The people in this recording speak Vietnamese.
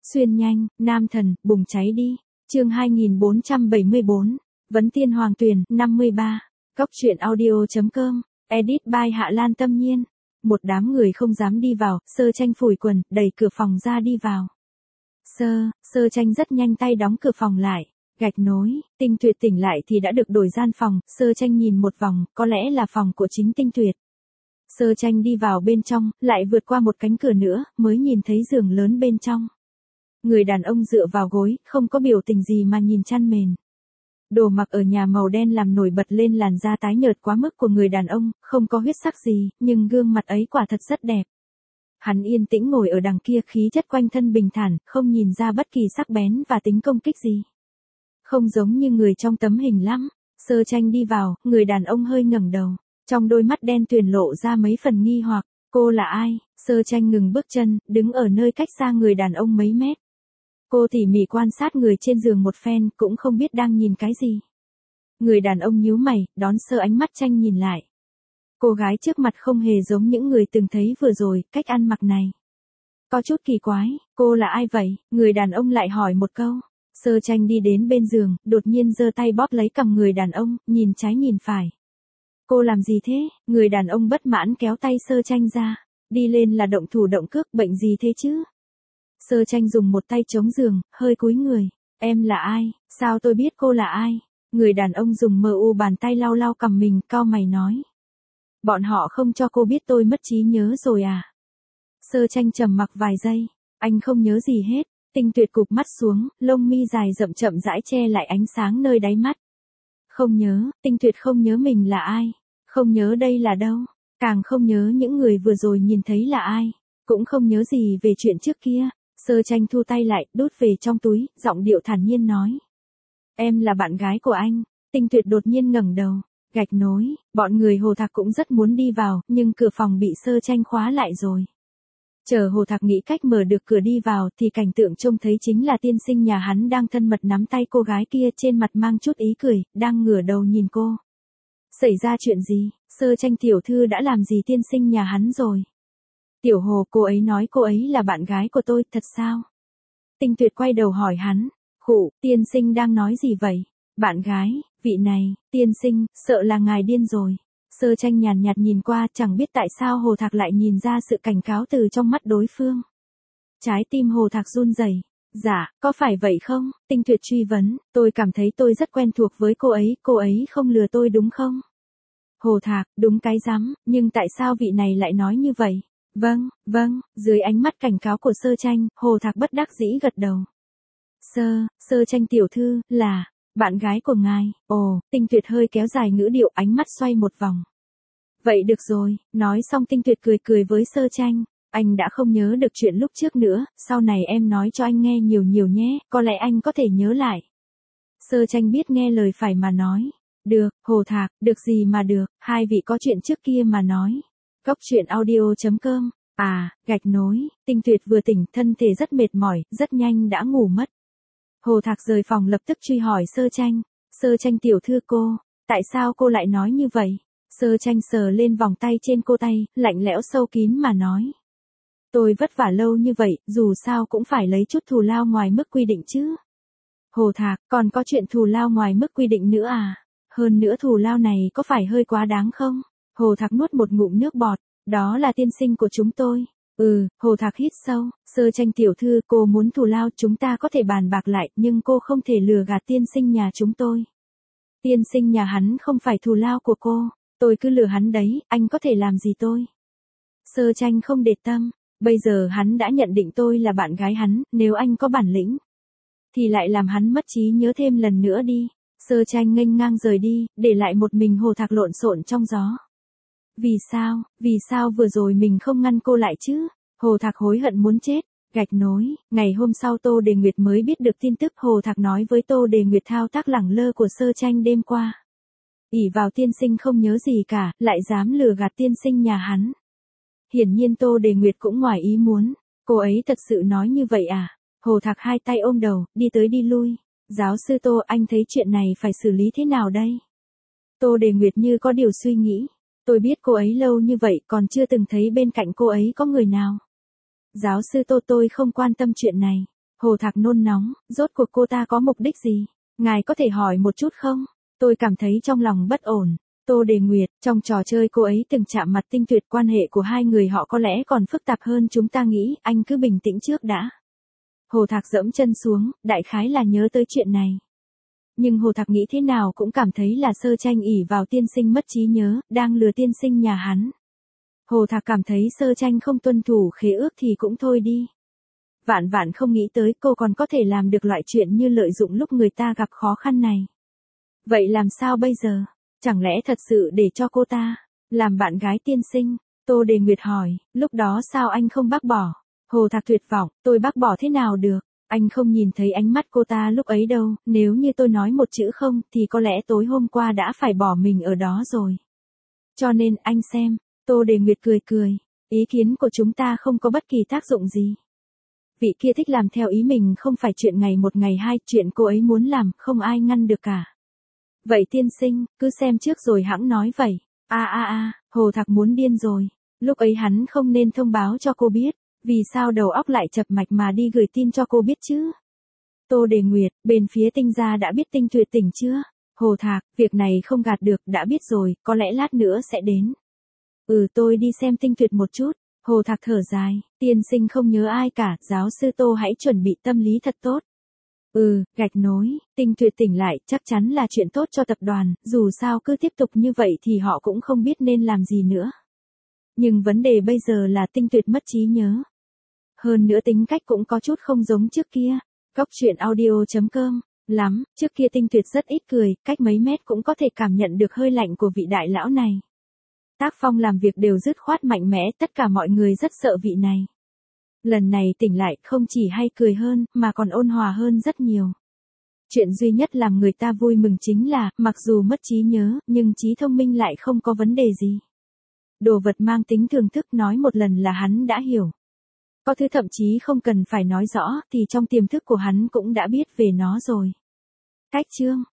Xuyên nhanh, nam thần, bùng cháy đi. Chương 2474. Vấn Tiên Hoàng Tuyền, 53. Cóc truyện audio.com. Edit by Hạ Lan Tâm Nhiên. Một đám người không dám đi vào, Sơ Tranh phủi quần, đẩy cửa phòng ra đi vào. Sơ Tranh rất nhanh tay đóng cửa phòng lại. Gạch nối, Tinh Tuyệt tỉnh lại thì đã được đổi gian phòng, Sơ Tranh nhìn một vòng, có lẽ là phòng của chính Tinh Tuyệt. Sơ Tranh đi vào bên trong, lại vượt qua một cánh cửa nữa, mới nhìn thấy giường lớn bên trong. Người đàn ông dựa vào gối, không có biểu tình gì mà nhìn chăn mền. Đồ mặc ở nhà màu đen làm nổi bật lên làn da tái nhợt quá mức của người đàn ông, không có huyết sắc gì, nhưng gương mặt ấy quả thật rất đẹp. Hắn yên tĩnh ngồi ở đằng kia, khí chất quanh thân bình thản, không nhìn ra bất kỳ sắc bén và tính công kích gì. Không giống như người trong tấm hình lắm. Sơ Tranh đi vào, người đàn ông hơi ngẩng đầu. Trong đôi mắt đen tuyền lộ ra mấy phần nghi hoặc. Cô là ai? Sơ Tranh ngừng bước chân, đứng ở nơi cách xa người đàn ông mấy mét. Cô tỉ mỉ quan sát người trên giường một phen, cũng không biết đang nhìn cái gì. Người đàn ông nhíu mày, đón Sơ ánh mắt Tranh nhìn lại. Cô gái trước mặt không hề giống những người từng thấy vừa rồi, cách ăn mặc này có chút kỳ quái. Cô là ai vậy? Người đàn ông lại hỏi một câu. Sơ Tranh đi đến bên giường, đột nhiên giơ tay bóp lấy cằm người đàn ông, nhìn trái nhìn phải. Cô làm gì thế? Người đàn ông bất mãn kéo tay Sơ Tranh ra. Đi lên là động thủ động cước, bệnh gì thế chứ? Sơ Tranh dùng một tay chống giường, hơi cúi người. Em là ai? Sao tôi biết cô là ai? Người đàn ông dùng mờ u bàn tay lau lau cằm mình, cau mày nói. Bọn họ không cho cô biết tôi mất trí nhớ rồi à? Sơ Tranh trầm mặc vài giây. Anh không nhớ gì hết. Tinh Tuyệt cụp mắt xuống, lông mi dài rậm chậm rãi che lại ánh sáng nơi đáy mắt. Không nhớ, Tinh Tuyệt không nhớ mình là ai. Không nhớ đây là đâu. Càng không nhớ những người vừa rồi nhìn thấy là ai. Cũng không nhớ gì về chuyện trước kia. Sơ Tranh thu tay lại, đút về trong túi, giọng điệu thản nhiên nói. Em là bạn gái của anh. Tinh Tuyệt đột nhiên ngẩng đầu. Gạch nối, bọn người Hồ Thạc cũng rất muốn đi vào, nhưng cửa phòng bị Sơ Tranh khóa lại rồi. Chờ Hồ Thạc nghĩ cách mở được cửa đi vào thì cảnh tượng trông thấy chính là tiên sinh nhà hắn đang thân mật nắm tay cô gái kia, trên mặt mang chút ý cười, đang ngửa đầu nhìn cô. Xảy ra chuyện gì? Sơ Tranh tiểu thư đã làm gì tiên sinh nhà hắn rồi? Tiểu Hồ, cô ấy nói cô ấy là bạn gái của tôi, thật sao? Tinh Tuyệt quay đầu hỏi hắn. Khụ, tiên sinh đang nói gì vậy? Bạn gái, vị này, tiên sinh, sợ là ngài điên rồi. Sơ Tranh nhàn nhạt nhìn qua, chẳng biết tại sao Hồ Thạc lại nhìn ra sự cảnh cáo từ trong mắt đối phương. Trái tim Hồ Thạc run rẩy. Dạ, có phải vậy không? Tinh Tuyệt truy vấn, tôi cảm thấy tôi rất quen thuộc với cô ấy không lừa tôi đúng không? Hồ Thạc, đúng cái rắm, nhưng tại sao vị này lại nói như vậy? Vâng, dưới ánh mắt cảnh cáo của Sơ Tranh, Hồ Thạc bất đắc dĩ gật đầu. Sơ Tranh tiểu thư, là bạn gái của ngài. Ồ, Tinh Tuyệt hơi kéo dài ngữ điệu, ánh mắt xoay một vòng. Vậy được rồi, nói xong Tinh Tuyệt cười với Sơ Tranh. Anh đã không nhớ được chuyện lúc trước nữa, sau này em nói cho anh nghe nhiều nhiều nhé, có lẽ anh có thể nhớ lại. Sơ Tranh biết nghe lời phải mà nói. Được, Hồ Thạc, được gì mà được, hai vị có chuyện trước kia mà nói. Cóc truyện audio.com. Gạch nối, Tinh Tuyệt vừa tỉnh, thân thể rất mệt mỏi, rất nhanh đã ngủ mất. Hồ Thạc rời phòng lập tức truy hỏi Sơ Tranh. Sơ Tranh tiểu thư cô, tại sao cô lại nói như vậy? Sơ Tranh sờ lên vòng tay trên cô tay, lạnh lẽo sâu kín mà nói. Tôi vất vả lâu như vậy, dù sao cũng phải lấy chút thù lao ngoài mức quy định chứ. Hồ Thạc, còn có chuyện thù lao ngoài mức quy định nữa à? Hơn nữa thù lao này có phải hơi quá đáng không? Hồ Thạc nuốt một ngụm nước bọt. Đó là tiên sinh của chúng tôi. Hồ Thạc hít sâu. Sơ Tranh tiểu thư, cô muốn thù lao chúng ta có thể bàn bạc lại, nhưng cô không thể lừa gạt tiên sinh nhà chúng tôi. Tiên sinh nhà hắn không phải thù lao của cô. Tôi cứ lừa hắn đấy, anh có thể làm gì tôi? Sơ Tranh không để tâm. Bây giờ hắn đã nhận định tôi là bạn gái hắn, nếu anh có bản lĩnh thì lại làm hắn mất trí nhớ thêm lần nữa đi. Sơ Tranh nghênh ngang rời đi, để lại một mình Hồ Thạc lộn xộn trong gió. Vì sao vừa rồi mình không ngăn cô lại chứ? Hồ Thạc hối hận muốn chết. Gạch nối, ngày hôm sau Tô Đề Nguyệt mới biết được tin tức Hồ Thạc nói với Tô Đề Nguyệt thao tác lẳng lơ của Sơ Tranh đêm qua. Ỷ vào tiên sinh không nhớ gì cả, lại dám lừa gạt tiên sinh nhà hắn. Hiển nhiên Tô Đề Nguyệt cũng ngoài ý muốn. Cô ấy thật sự nói như vậy à? Hồ Thạc hai tay ôm đầu, đi tới đi lui. Giáo sư Tô, anh thấy chuyện này phải xử lý thế nào đây? Tô Đề Nguyệt như có điều suy nghĩ. Tôi biết cô ấy lâu như vậy còn chưa từng thấy bên cạnh cô ấy có người nào. Giáo sư Tô, tôi không quan tâm chuyện này. Hồ Thạc nôn nóng, rốt cuộc cô ta có mục đích gì? Ngài có thể hỏi một chút không? Tôi cảm thấy trong lòng bất ổn. Tô Đề Nguyệt, trong trò chơi cô ấy từng chạm mặt Tinh Tuyệt, quan hệ của hai người họ có lẽ còn phức tạp hơn chúng ta nghĩ, anh cứ bình tĩnh trước đã. Hồ Thạc giẫm chân xuống, đại khái là nhớ tới chuyện này. Nhưng Hồ Thạc nghĩ thế nào cũng cảm thấy là Sơ Tranh ỷ vào tiên sinh mất trí nhớ, đang lừa tiên sinh nhà hắn. Hồ Thạc cảm thấy Sơ Tranh không tuân thủ khế ước thì cũng thôi đi. Vạn vạn không nghĩ tới cô còn có thể làm được loại chuyện như lợi dụng lúc người ta gặp khó khăn này. Vậy làm sao bây giờ? Chẳng lẽ thật sự để cho cô ta làm bạn gái tiên sinh? Tô Đề Nguyệt hỏi, lúc đó sao anh không bác bỏ? Hồ Thạc tuyệt vọng, tôi bác bỏ thế nào được? Anh không nhìn thấy ánh mắt cô ta lúc ấy đâu, nếu như tôi nói một chữ không thì có lẽ tối hôm qua đã phải bỏ mình ở đó rồi. Cho nên anh xem, Tô Đề Nguyệt cười cười, ý kiến của chúng ta không có bất kỳ tác dụng gì. Vị kia thích làm theo ý mình không phải chuyện ngày một ngày hai, chuyện cô ấy muốn làm không ai ngăn được cả. Vậy tiên sinh, cứ xem trước rồi hẵng nói vậy. Hồ Thạc muốn điên rồi. Lúc ấy hắn không nên thông báo cho cô biết. Vì sao đầu óc lại chập mạch mà đi gửi tin cho cô biết chứ? Tô Đề Nguyệt, bên phía Tinh gia đã biết Tinh Tuyệt tỉnh chưa? Hồ Thạc, việc này không gạt được, đã biết rồi, có lẽ lát nữa sẽ đến. Tôi đi xem Tinh Tuyệt một chút. Hồ Thạc thở dài, tiên sinh không nhớ ai cả, giáo sư Tô hãy chuẩn bị tâm lý thật tốt. Gạch nối, Tinh Tuyệt tỉnh lại, chắc chắn là chuyện tốt cho tập đoàn, dù sao cứ tiếp tục như vậy thì họ cũng không biết nên làm gì nữa. Nhưng vấn đề bây giờ là Tinh Tuyệt mất trí nhớ. Hơn nữa tính cách cũng có chút không giống trước kia. Góc truyện audio.com, lắm, trước kia Tinh Tuyệt rất ít cười, cách mấy mét cũng có thể cảm nhận được hơi lạnh của vị đại lão này. Tác phong làm việc đều dứt khoát mạnh mẽ, tất cả mọi người rất sợ vị này. Lần này tỉnh lại không chỉ hay cười hơn, mà còn ôn hòa hơn rất nhiều. Chuyện duy nhất làm người ta vui mừng chính là, mặc dù mất trí nhớ, nhưng trí thông minh lại không có vấn đề gì. Đồ vật mang tính thưởng thức nói một lần là hắn đã hiểu. Có thứ thậm chí không cần phải nói rõ, thì trong tiềm thức của hắn cũng đã biết về nó rồi. Cách chương